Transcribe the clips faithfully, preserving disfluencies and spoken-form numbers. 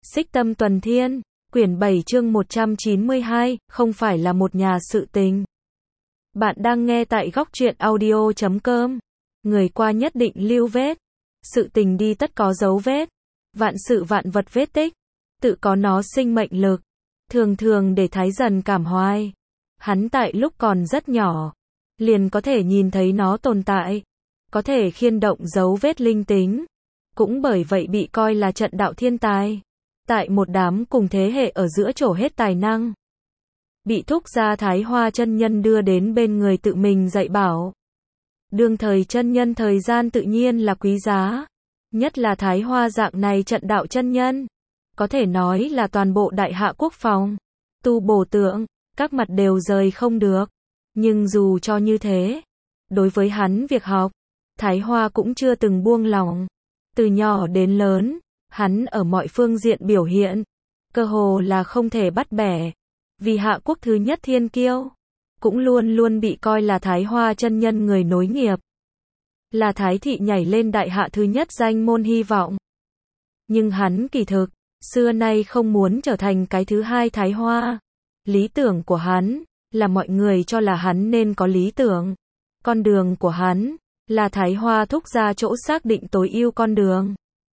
Xích Tâm Tuần Thiên, quyển bảy chương một trăm chín mươi hai, không phải là một nhà sự tình. Bạn đang nghe tại góc truyện audio chấm com. Người qua nhất định lưu vết. Sự tình đi tất có dấu vết. Vạn sự vạn vật vết tích. Tự có nó sinh mệnh lực. Thường thường để Thái Dần cảm hoài. Hắn tại lúc còn rất nhỏ, liền có thể nhìn thấy nó tồn tại. Có thể khiên động dấu vết linh tính. Cũng bởi vậy bị coi là trận đạo thiên tài. Tại một đám cùng thế hệ ở giữa trổ hết tài năng. Bị thúc gia Thái Hoa chân nhân đưa đến bên người tự mình dạy bảo. Đương thời chân nhân thời gian tự nhiên là quý giá. Nhất là Thái Hoa dạng này trận đạo chân nhân. Có thể nói là toàn bộ đại hạ quốc phòng. Tu bổ tượng, các mặt đều rời không được. Nhưng dù cho như thế, đối với hắn việc học, Thái Hoa cũng chưa từng buông lỏng. Từ nhỏ đến lớn, hắn ở mọi phương diện biểu hiện, cơ hồ là không thể bắt bẻ. Vì hạ quốc thứ nhất thiên kiêu, cũng luôn luôn bị coi là Thái Hoa chân nhân người nối nghiệp. Là Thái thị nhảy lên đại hạ thứ nhất danh môn hy vọng. Nhưng hắn kỳ thực, xưa nay không muốn trở thành cái thứ hai Thái Hoa. Lý tưởng của hắn, là mọi người cho là hắn nên có lý tưởng. Con đường của hắn, là Thái Hoa thúc ra chỗ xác định tối ưu con đường.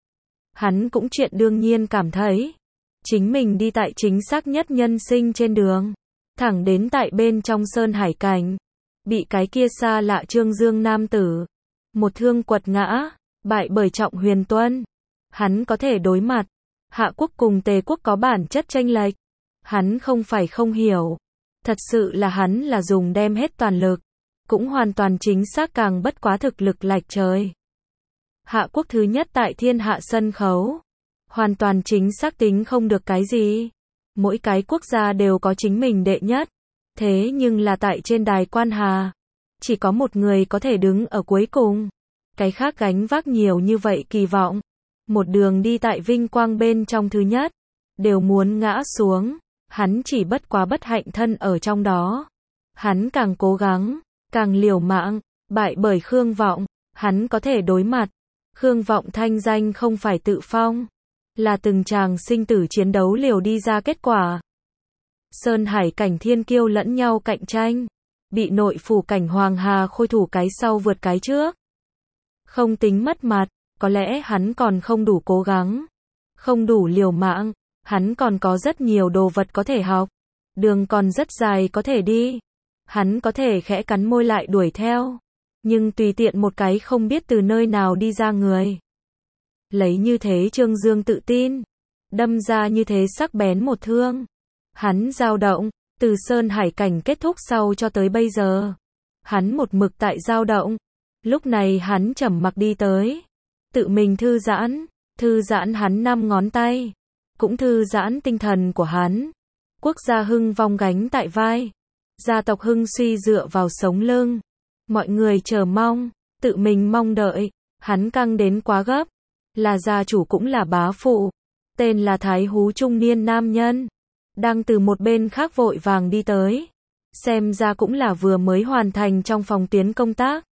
Hắn cũng chuyện đương nhiên cảm thấy, chính mình đi tại chính xác nhất nhân sinh trên đường. Thẳng đến tại bên trong sơn hải cảnh, bị cái kia xa lạ Trương Dương nam tử, một thương quật ngã, bại bởi Trọng Huyền Tuân. Hắn có thể đối mặt, hạ quốc cùng Tề quốc có bản chất chênh lệch. Hắn không phải không hiểu, thật sự là hắn là dùng đem hết toàn lực, cũng hoàn toàn chính xác càng bất quá thực lực lệch trời. Hạ quốc thứ nhất tại thiên hạ sân khấu, hoàn toàn chính xác tính không được cái gì. Mỗi cái quốc gia đều có chính mình đệ nhất, thế nhưng là tại trên đài quan hà, chỉ có một người có thể đứng ở cuối cùng. Cái khác gánh vác nhiều như vậy kỳ vọng, một đường đi tại vinh quang bên trong thứ nhất, đều muốn ngã xuống. Hắn chỉ bất quá bất hạnh thân ở trong đó. Hắn càng cố gắng, càng liều mạng, bại bởi Khương Vọng, hắn có thể đối mặt. Khương Vọng thanh danh không phải tự phong, là từng tràng sinh tử chiến đấu liều đi ra kết quả. Sơn hải cảnh thiên kiêu lẫn nhau cạnh tranh, bị nội phủ cảnh Hoàng Hà khôi thủ cái sau vượt cái trước. Không tính mất mặt, có lẽ hắn còn không đủ cố gắng, không đủ liều mạng, hắn còn có rất nhiều đồ vật có thể học, đường còn rất dài có thể đi. Hắn có thể khẽ cắn môi lại đuổi theo, nhưng tùy tiện một cái không biết từ nơi nào đi ra người. Lấy như thế Trương Dương tự tin, đâm ra như thế sắc bén một thương. Hắn dao động, từ sơn hải cảnh kết thúc sau cho tới bây giờ. Hắn một mực tại dao động. Lúc này hắn trầm mặc đi tới, tự mình thư giãn, thư giãn hắn năm ngón tay, cũng thư giãn tinh thần của hắn. Quốc gia hưng vong gánh tại vai, gia tộc hưng suy dựa vào sống lưng. Mọi người chờ mong, tự mình mong đợi, hắn căng đến quá gấp. Là gia chủ cũng là bá phụ, tên là Thái Hú trung niên nam nhân, đang từ một bên khác vội vàng đi tới. Xem ra cũng là vừa mới hoàn thành trong phòng tiến công tác.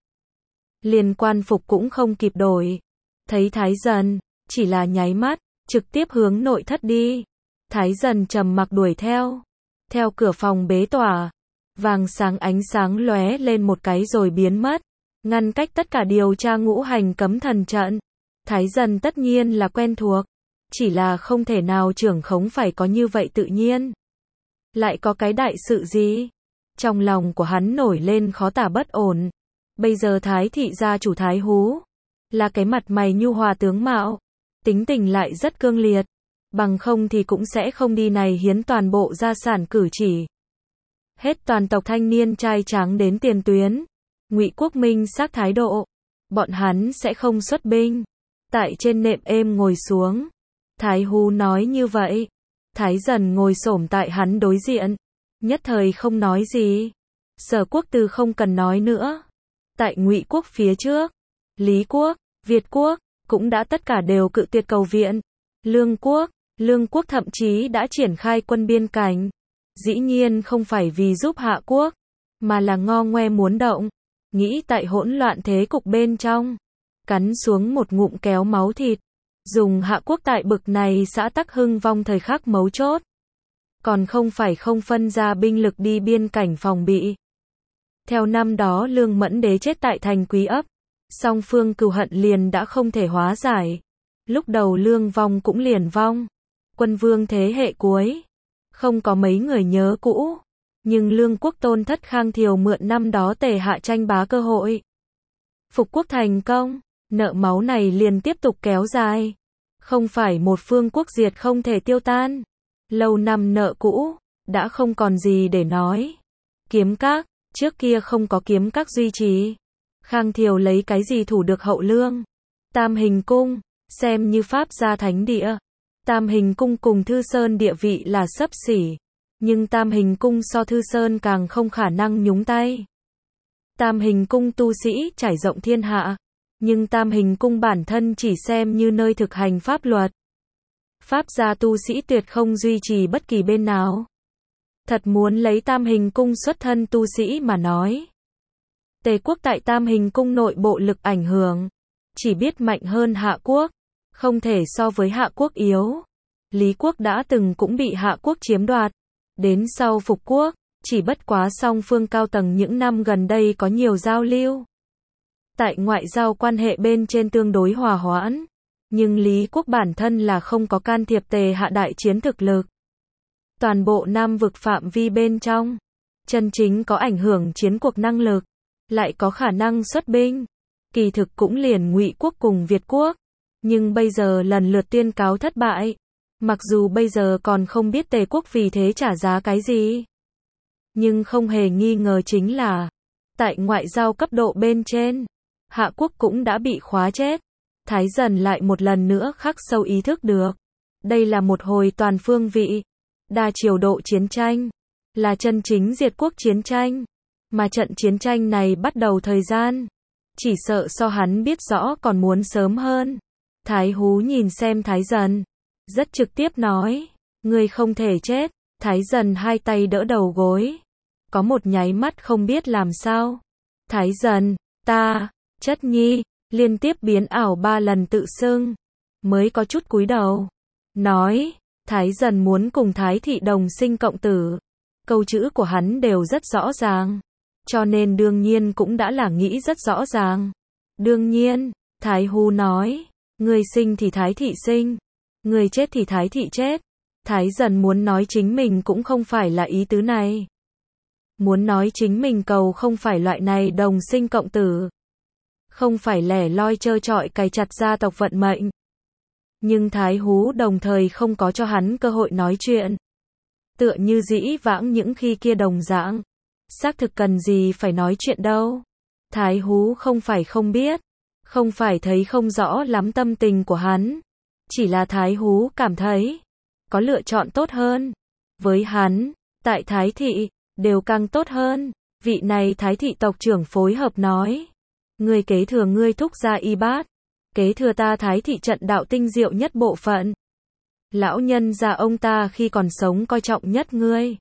Liên quan phục cũng không kịp đổi. Thấy Thái Dần, chỉ là nháy mắt, trực tiếp hướng nội thất đi. Thái Dần trầm mặc đuổi theo. Theo cửa phòng bế tỏa, vàng sáng ánh sáng lóe lên một cái rồi biến mất, ngăn cách tất cả điều tra ngũ hành cấm thần trận. Thái Dần tất nhiên là quen thuộc, chỉ là không thể nào trưởng khống phải có như vậy tự nhiên. Lại có cái đại sự gì? Trong lòng của hắn nổi lên khó tả bất ổn. Bây giờ Thái thị gia chủ Thái Hú, là cái mặt mày nhu hòa tướng mạo, tính tình lại rất cương liệt, bằng không thì cũng sẽ không đi này hiến toàn bộ gia sản cử chỉ. Hết toàn tộc thanh niên trai trắng đến tiền tuyến, Ngụy Quốc Minh xác thái độ, bọn hắn sẽ không xuất binh. Tại trên nệm êm ngồi xuống, Thái Hú nói như vậy. Thái Dần ngồi xổm tại hắn đối diện, nhất thời không nói gì. Sở Quốc từ không cần nói nữa. Tại Ngụy Quốc phía trước, Lý Quốc, Việt Quốc, cũng đã tất cả đều cự tuyệt cầu viện. Lương Quốc, Lương Quốc thậm chí đã triển khai quân biên cảnh. Dĩ nhiên không phải vì giúp Hạ Quốc, mà là ngo ngoe muốn động, nghĩ tại hỗn loạn thế cục bên trong, cắn xuống một ngụm kéo máu thịt. Dùng Hạ quốc tại bực này xã tắc hưng vong thời khắc mấu chốt. Còn không phải không phân ra binh lực đi biên cảnh phòng bị. Theo năm đó Lương Mẫn Đế chết tại thành Quý Ấp, song phương cừu hận liền đã không thể hóa giải. Lúc đầu Lương vong cũng liền vong. Quân vương thế hệ cuối. Không có mấy người nhớ cũ. Nhưng Lương quốc tôn thất Khang Thiều mượn năm đó Tề Hạ tranh bá cơ hội. Phục quốc thành công. Nợ máu này liền tiếp tục kéo dài. Không phải một phương quốc diệt không thể tiêu tan. Lâu năm nợ cũ. Đã không còn gì để nói. Kiếm các. Trước kia không có kiếm các duy trì. Khang Thiều lấy cái gì thủ được hậu Lương? Tam Hình Cung. Xem như Pháp gia thánh địa. Tam Hình Cung cùng Thư Sơn địa vị là xấp xỉ. Nhưng Tam Hình Cung so Thư Sơn càng không khả năng nhúng tay. Tam Hình Cung tu sĩ trải rộng thiên hạ. Nhưng Tam Hình Cung bản thân chỉ xem như nơi thực hành pháp luật. Pháp gia tu sĩ tuyệt không duy trì bất kỳ bên nào. Thật muốn lấy Tam Hình Cung xuất thân tu sĩ mà nói. Tề quốc tại Tam Hình Cung nội bộ lực ảnh hưởng. Chỉ biết mạnh hơn Hạ quốc. Không thể so với Hạ quốc yếu. Lý quốc đã từng cũng bị Hạ quốc chiếm đoạt. Đến sau phục quốc, chỉ bất quá song phương cao tầng những năm gần đây có nhiều giao lưu. Tại ngoại giao quan hệ bên trên tương đối hòa hoãn. Nhưng Lý quốc bản thân là không có can thiệp Tề Hạ đại chiến thực lực. Toàn bộ Nam vực phạm vi bên trong. Chân chính có ảnh hưởng chiến cuộc năng lực. Lại có khả năng xuất binh. Kỳ thực cũng liền Ngụy quốc cùng Việt quốc. Nhưng bây giờ lần lượt tuyên cáo thất bại. Mặc dù bây giờ còn không biết Tề quốc vì thế trả giá cái gì. Nhưng không hề nghi ngờ chính là. Tại ngoại giao cấp độ bên trên. Hạ quốc cũng đã bị khóa chết. Thái Dần lại một lần nữa khắc sâu ý thức được. Đây là một hồi toàn phương vị. Đa chiều độ chiến tranh. Là chân chính diệt quốc chiến tranh. Mà trận chiến tranh này bắt đầu thời gian. Chỉ sợ so hắn biết rõ còn muốn sớm hơn. Thái Hú nhìn xem Thái Dần. Rất trực tiếp nói. Ngươi không thể chết. Thái Dần hai tay đỡ đầu gối. Có một nháy mắt không biết làm sao. Thái Dần, ta, chất nhi, liên tiếp biến ảo ba lần tự xưng. Mới có chút cúi đầu. Nói, Thái Dần muốn cùng Thái thị đồng sinh cộng tử. Câu chữ của hắn đều rất rõ ràng. Cho nên đương nhiên cũng đã là nghĩ rất rõ ràng. Đương nhiên, Thái Hú nói. Người sinh thì Thái thị sinh. Người chết thì Thái thị chết. Thái Dần muốn nói chính mình cũng không phải là ý tứ này. Muốn nói chính mình cầu không phải loại này đồng sinh cộng tử. Không phải lẻ loi trơ trọi cài chặt gia tộc vận mệnh. Nhưng Thái Hú đồng thời không có cho hắn cơ hội nói chuyện. Tựa như dĩ vãng những khi kia đồng dạng. Xác thực cần gì phải nói chuyện đâu. Thái Hú không phải không biết. Không phải thấy không rõ lắm tâm tình của hắn. Chỉ là Thái Hú cảm thấy. Có lựa chọn tốt hơn. Với hắn, tại Thái thị, đều càng tốt hơn. Vị này Thái thị tộc trưởng phối hợp nói. Ngươi kế thừa ngươi thúc gia y bát. Kế thừa ta Thái thị trận đạo tinh diệu nhất bộ phận. Lão nhân gia ông ta khi còn sống coi trọng nhất ngươi.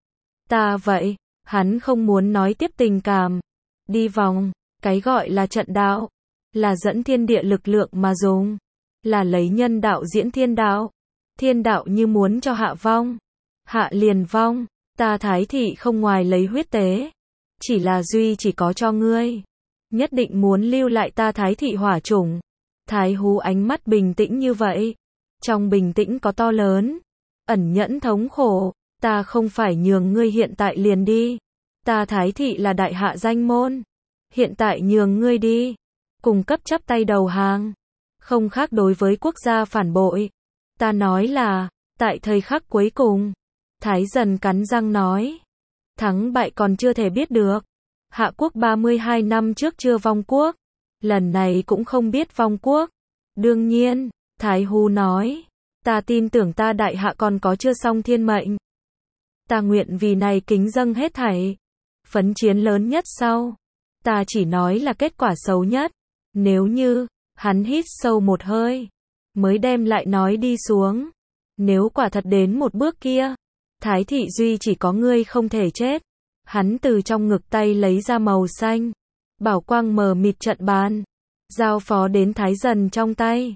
Ta vậy, hắn không muốn nói tiếp tình cảm. Đi vòng, cái gọi là trận đạo. Là dẫn thiên địa lực lượng mà dùng. Là lấy nhân đạo diễn thiên đạo. Thiên đạo như muốn cho hạ vong. Hạ liền vong. Ta Thái thị không ngoài lấy huyết tế. Chỉ là duy chỉ có cho ngươi. Nhất định muốn lưu lại ta Thái thị hỏa chủng. Thái Hú ánh mắt bình tĩnh như vậy. Trong bình tĩnh có to lớn. Ẩn nhẫn thống khổ. Ta không phải nhường ngươi hiện tại liền đi. Ta Thái thị là đại hạ danh môn. Hiện tại nhường ngươi đi. Cùng cấp chắp tay đầu hàng. Không khác đối với quốc gia phản bội. Ta nói là, tại thời khắc cuối cùng. Thái Dần cắn răng nói. Thắng bại còn chưa thể biết được. Hạ quốc ba mươi hai năm trước chưa vong quốc. Lần này cũng không biết vong quốc. Đương nhiên, Thái Hú nói. Ta tin tưởng ta đại hạ còn có chưa xong thiên mệnh. Ta nguyện vì này kính dâng hết thảy. Phấn chiến lớn nhất sau. Ta chỉ nói là kết quả xấu nhất. Nếu như, hắn hít sâu một hơi. Mới đem lại nói đi xuống. Nếu quả thật đến một bước kia. Thái thị duy chỉ có ngươi không thể chết. Hắn từ trong ngực tay lấy ra màu xanh. Bảo quang mờ mịt trận bàn. Giao phó đến Thái Dần trong tay.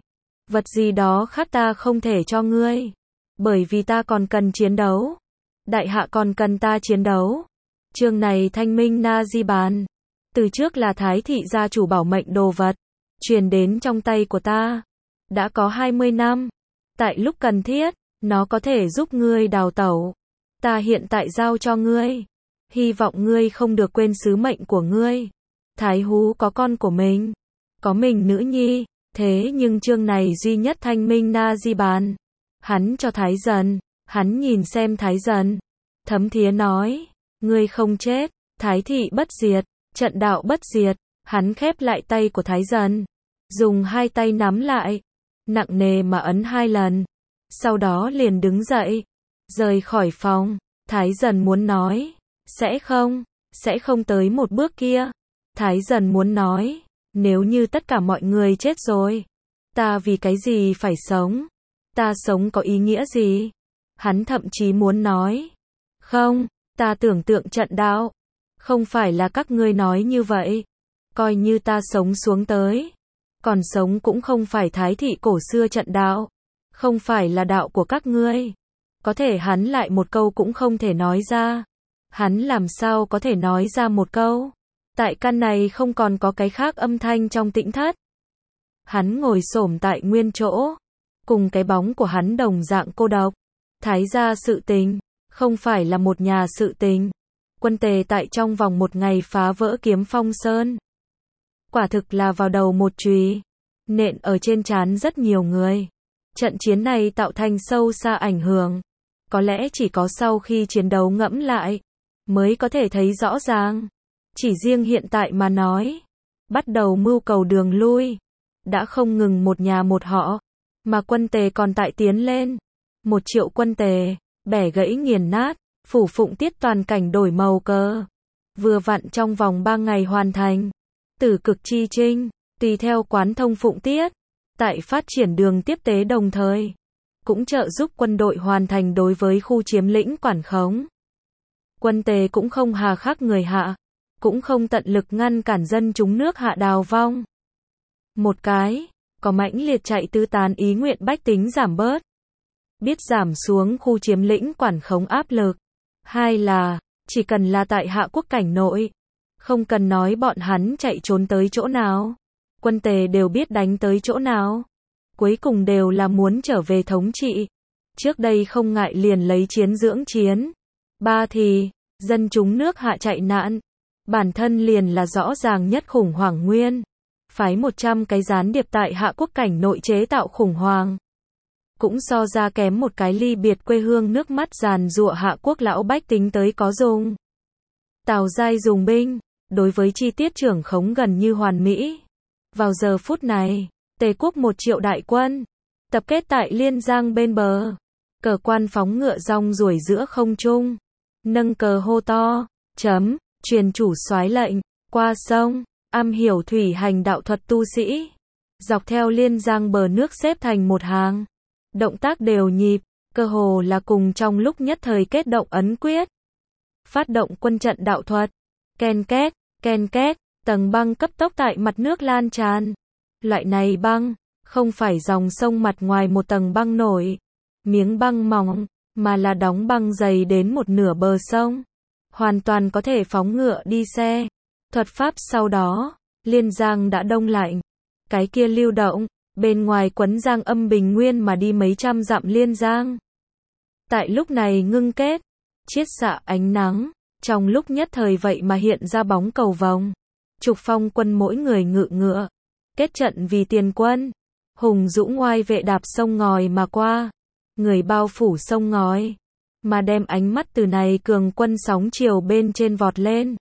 Vật gì đó khác ta không thể cho ngươi. Bởi vì ta còn cần chiến đấu. Đại hạ còn cần ta chiến đấu. Chương này Thanh Minh Na Di Bàn. Từ trước là Thái thị gia chủ bảo mệnh đồ vật. Truyền đến trong tay của ta. Đã có hai mươi năm. Tại lúc cần thiết, nó có thể giúp ngươi đào tẩu. Ta hiện tại giao cho ngươi. Hy vọng ngươi không được quên sứ mệnh của ngươi. Thái Hú có con của mình. Có mình nữ nhi. Thế nhưng chương này duy nhất Thanh Minh Na Di Bàn. Hắn cho Thái Dần. Hắn nhìn xem Thái Dần. Thấm Thía nói. Ngươi không chết. Thái thị bất diệt. Trận đạo bất diệt. Hắn khép lại tay của Thái Dần. Dùng hai tay nắm lại. Nặng nề mà ấn hai lần. Sau đó liền đứng dậy. Rời khỏi phòng. Thái Dần muốn nói. Sẽ không. Sẽ không tới một bước kia. Thái Dần muốn nói. Nếu như tất cả mọi người chết rồi. Ta vì cái gì phải sống? Ta sống có ý nghĩa gì? Hắn thậm chí muốn nói. Không. Ta tưởng tượng trận đạo. Không phải là các ngươi nói như vậy. Coi như ta sống xuống tới. Còn sống cũng không phải Thái thị cổ xưa trận đạo. Không phải là đạo của các ngươi. Có thể hắn lại một câu cũng không thể nói ra. Hắn làm sao có thể nói ra một câu. Tại căn này không còn có cái khác âm thanh trong tĩnh thất. Hắn ngồi xổm tại nguyên chỗ. Cùng cái bóng của hắn đồng dạng cô độc. Thái gia sự tình. Không phải là một nhà sự tình. Quân Tề tại trong vòng một ngày phá vỡ Kiếm Phong Sơn. Quả thực là vào đầu một chùy. Nện ở trên trán rất nhiều người. Trận chiến này tạo thành sâu xa ảnh hưởng. Có lẽ chỉ có sau khi chiến đấu ngẫm lại. Mới có thể thấy rõ ràng. Chỉ riêng hiện tại mà nói. Bắt đầu mưu cầu đường lui. Đã không ngừng một nhà một họ. Mà Quân Tề còn tại tiến lên. Một triệu quân Tề. Bẻ gãy nghiền nát. Phủ Phụng Tiết toàn cảnh đổi màu cờ. Vừa vặn trong vòng ba ngày hoàn thành. Tử cực chi trinh. Tùy theo Quán Thông Phụng Tiết. Tại phát triển đường tiếp tế đồng thời. Cũng trợ giúp quân đội hoàn thành đối với khu chiếm lĩnh quản khống. Quân Tề cũng không hà khắc người hạ. Cũng không tận lực ngăn cản dân chúng nước hạ đào vong. Một cái. Có mãnh liệt chạy tứ tán ý nguyện bách tính giảm bớt. Biết giảm xuống khu chiếm lĩnh quản khống áp lực. Hai là. Chỉ cần là tại hạ quốc cảnh nội. Không cần nói bọn hắn chạy trốn tới chỗ nào. Quân Tề đều biết đánh tới chỗ nào. Cuối cùng đều là muốn trở về thống trị. Trước đây không ngại liền lấy chiến dưỡng chiến. Ba thì, dân chúng nước hạ chạy nạn. Bản thân liền là rõ ràng nhất khủng hoảng nguyên. Phái một trăm cái gián điệp tại hạ quốc cảnh nội chế tạo khủng hoảng. Cũng so ra kém một cái ly biệt quê hương nước mắt giàn giụa hạ quốc lão bách tính tới có dùng. Tào Giai dùng binh. Đối với chi tiết trưởng khống gần như hoàn mỹ. Vào giờ phút này, Tề quốc một triệu đại quân. Tập kết tại Liên Giang bên bờ. Cờ quan phóng ngựa rong ruổi giữa không trung. Nâng cờ hô to. Chấm. Truyền chủ soái lệnh. Qua sông. Am hiểu thủy hành đạo thuật tu sĩ. Dọc theo Liên Giang bờ nước xếp thành một hàng. Động tác đều nhịp. Cơ hồ là cùng trong lúc nhất thời kết động ấn quyết. Phát động quân trận đạo thuật. Ken két. Ken két. Tầng băng cấp tốc tại mặt nước lan tràn. Loại này băng, không phải dòng sông mặt ngoài một tầng băng nổi. Miếng băng mỏng, mà là đóng băng dày đến một nửa bờ sông. Hoàn toàn có thể phóng ngựa đi xe. Thuật pháp sau đó, Liên Giang đã đông lạnh. Cái kia lưu động, bên ngoài quấn Giang Âm bình nguyên mà đi mấy trăm dặm Liên Giang. Tại lúc này ngưng kết, chiết xạ ánh nắng, trong lúc nhất thời vậy mà hiện ra bóng cầu vồng. Trục phong quân mỗi người ngự ngựa. Kết trận vì tiền quân. Hùng dũng ngoai vệ đạp sông ngòi mà qua. Người bao phủ sông ngòi. Mà đem ánh mắt từ này cường quân sóng chiều bên trên vọt lên.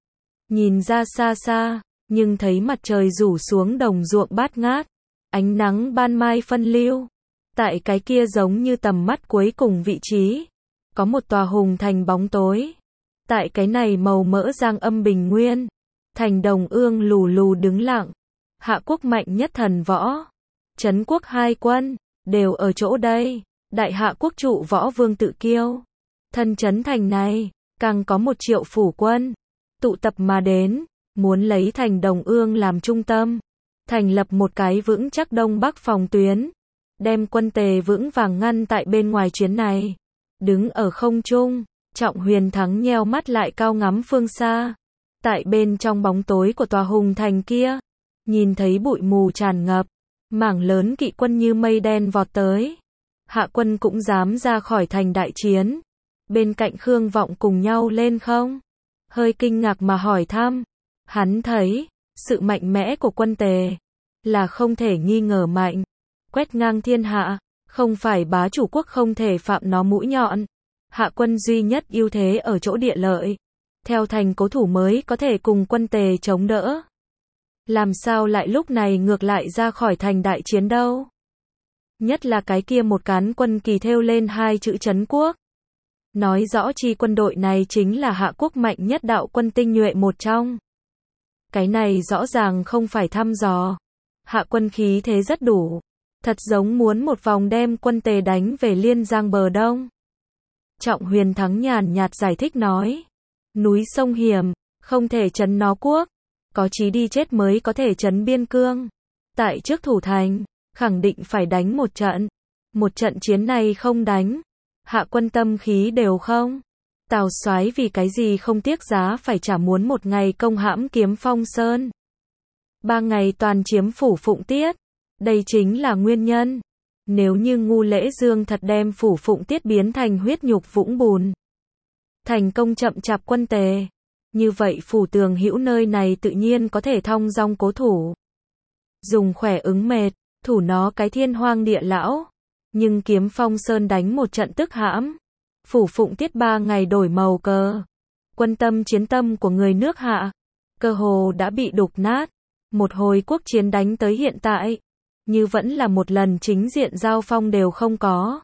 Nhìn ra xa xa. Nhưng thấy mặt trời rủ xuống đồng ruộng bát ngát. Ánh nắng ban mai phân lưu. Tại cái kia giống như tầm mắt cuối cùng vị trí. Có một tòa hùng thành bóng tối. Tại cái này màu mỡ Giang Âm bình nguyên. Thành Đồng Ương lù lù đứng lặng. Hạ quốc mạnh nhất thần võ. Trấn quốc hai quân. Đều ở chỗ đây. Đại hạ quốc trụ võ vương Tự Kiêu. Thân trấn thành này. Càng có một triệu phủ quân. Tụ tập mà đến. Muốn lấy thành Đồng Ương làm trung tâm. Thành lập một cái vững chắc đông bắc phòng tuyến. đem quân Tề vững vàng ngăn tại bên ngoài chuyến này. Đứng ở không trung, Trọng Huyền Thắng nheo mắt lại cao ngắm phương xa. Tại bên trong bóng tối của tòa hùng thành kia, nhìn thấy bụi mù tràn ngập, mảng lớn kỵ quân như mây đen vọt tới. Hạ quân cũng dám ra khỏi thành đại chiến. Bên cạnh Khương Vọng cùng nhau lên không? Hơi kinh ngạc mà hỏi thăm. Hắn thấy, sự mạnh mẽ của quân Tề là không thể nghi ngờ mạnh, quét ngang thiên hạ, không phải bá chủ quốc không thể phạm nó mũi nhọn. Hạ quân duy nhất ưu thế ở chỗ địa lợi, theo thành cố thủ mới có thể cùng quân Tề chống đỡ. Làm sao lại lúc này ngược lại ra khỏi thành đại chiến đâu? Nhất là cái kia một cán quân kỳ thêu lên hai chữ trấn quốc. Nói rõ chi quân đội này chính là Hạ quốc mạnh nhất đạo quân tinh nhuệ một trong. Cái này rõ ràng không phải thăm dò. Hạ quân khí thế rất đủ. Thật giống muốn một vòng đem quân Tề đánh về Liên Giang bờ đông. Trọng Huyền Thắng nhàn nhạt giải thích nói. Núi sông hiểm, không thể trấn nó quốc. Có chí đi chết mới có thể trấn biên cương. Tại trước thủ thành, khẳng định phải đánh một trận. Một trận chiến này không đánh, Hạ quân tâm khí đều không. Tào soái vì cái gì không tiếc giá phải trả muốn một ngày công hãm Kiếm Phong Sơn. Ba ngày toàn chiếm phủ Phụng Tiết. Đây chính là nguyên nhân. Nếu như Ngu Lễ Dương thật đem phủ Phụng Tiết biến thành huyết nhục vũng bùn, thành công chậm chạp quân Tề, như vậy phủ Tường Hữu nơi này tự nhiên có thể thong dong cố thủ. Dùng khỏe ứng mệt, thủ nó cái thiên hoang địa lão. Nhưng Kiếm Phong Sơn đánh một trận tức hãm. Phủ Phụng Tiết ba ngày đổi màu cờ. Quân tâm chiến tâm của người nước Hạ, cơ hồ đã bị đục nát. Một hồi quốc chiến đánh tới hiện tại, như vẫn là một lần chính diện giao phong đều không có.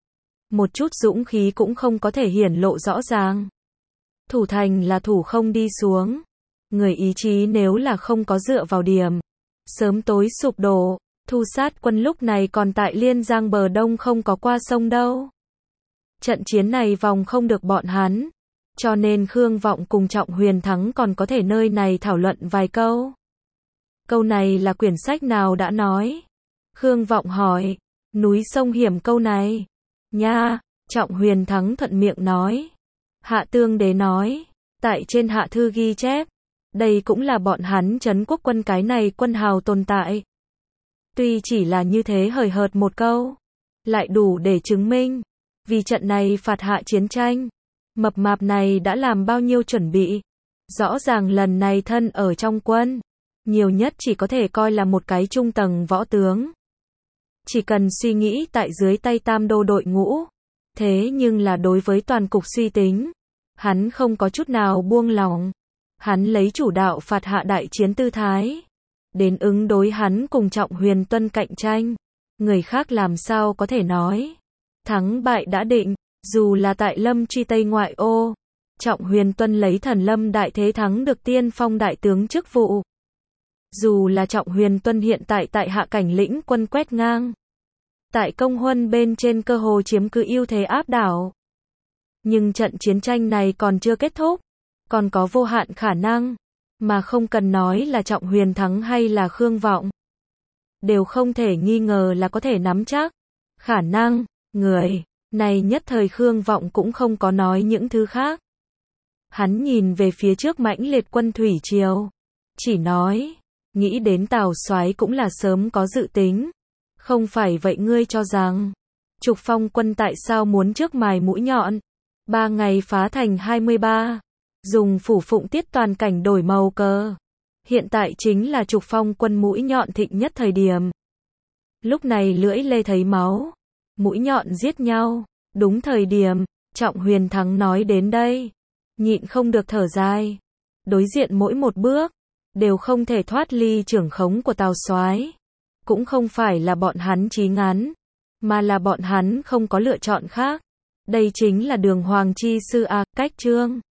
Một chút dũng khí cũng không có thể hiển lộ rõ ràng. Thủ thành là thủ không đi xuống. Người ý chí nếu là không có dựa vào điểm, sớm tối sụp đổ. Thu sát quân lúc này còn tại Liên Giang bờ đông không có qua sông đâu. Trận chiến này vòng không được bọn hắn. Cho nên Khương Vọng cùng Trọng Huyền Thắng còn có thể nơi này thảo luận vài câu. Câu này là quyển sách nào đã nói? Khương Vọng hỏi. Núi sông hiểm câu này. Nha, Trọng Huyền Thắng thuận miệng nói. Hạ Tương Đế nói. Tại trên hạ thư ghi chép. Đây cũng là bọn hắn trấn quốc quân cái này quân hào tồn tại. Tuy chỉ là như thế hời hợt một câu, lại đủ để chứng minh. Vì trận này phạt Hạ chiến tranh, mập mạp này đã làm bao nhiêu chuẩn bị. Rõ ràng lần này thân ở trong quân, nhiều nhất chỉ có thể coi là một cái trung tầng võ tướng. Chỉ cần suy nghĩ tại dưới tay tam đô đội ngũ. Thế nhưng là đối với toàn cục suy tính, hắn không có chút nào buông lỏng. Hắn lấy chủ đạo phạt Hạ đại chiến tư thái, đến ứng đối hắn cùng Trọng Huyền Tuân cạnh tranh. Người khác làm sao có thể nói. Thắng bại đã định, dù là tại Lâm Truy Tây ngoại ô. Trọng Huyền Tuân lấy Thần Lâm đại thế thắng được tiên phong đại tướng chức vụ. Dù là Trọng Huyền Tuân hiện tại tại hạ cảnh lĩnh quân quét ngang. Tại công huân bên trên cơ hồ chiếm cứ ưu thế áp đảo. Nhưng trận chiến tranh này còn chưa kết thúc. Còn có vô hạn khả năng. Mà không cần nói là Trọng Huyền Thắng hay là Khương Vọng. Đều không thể nghi ngờ là có thể nắm chắc. Khả năng, người, này nhất thời Khương Vọng cũng không có nói những thứ khác. Hắn nhìn về phía trước mãnh liệt quân thủy triều. Chỉ nói, nghĩ đến Tào soái cũng là sớm có dự tính. Không phải vậy ngươi cho rằng, Trục Phong quân tại sao muốn trước mài mũi nhọn. Ba ngày phá thành hai mươi ba. Dùng phủ Phụng Tiết toàn cảnh đổi màu cờ. Hiện tại chính là Trục Phong quân mũi nhọn thịnh nhất thời điểm. Lúc này lưỡi lê thấy máu. Mũi nhọn giết nhau. Đúng thời điểm, Trọng Huyền Thắng nói đến đây. Nhịn không được thở dài. Đối diện mỗi một bước, đều không thể thoát ly trưởng khống của Tào soái. Cũng không phải là bọn hắn chí ngắn, mà là bọn hắn không có lựa chọn khác. Đây chính là đường hoàng chi sư a, cách chương.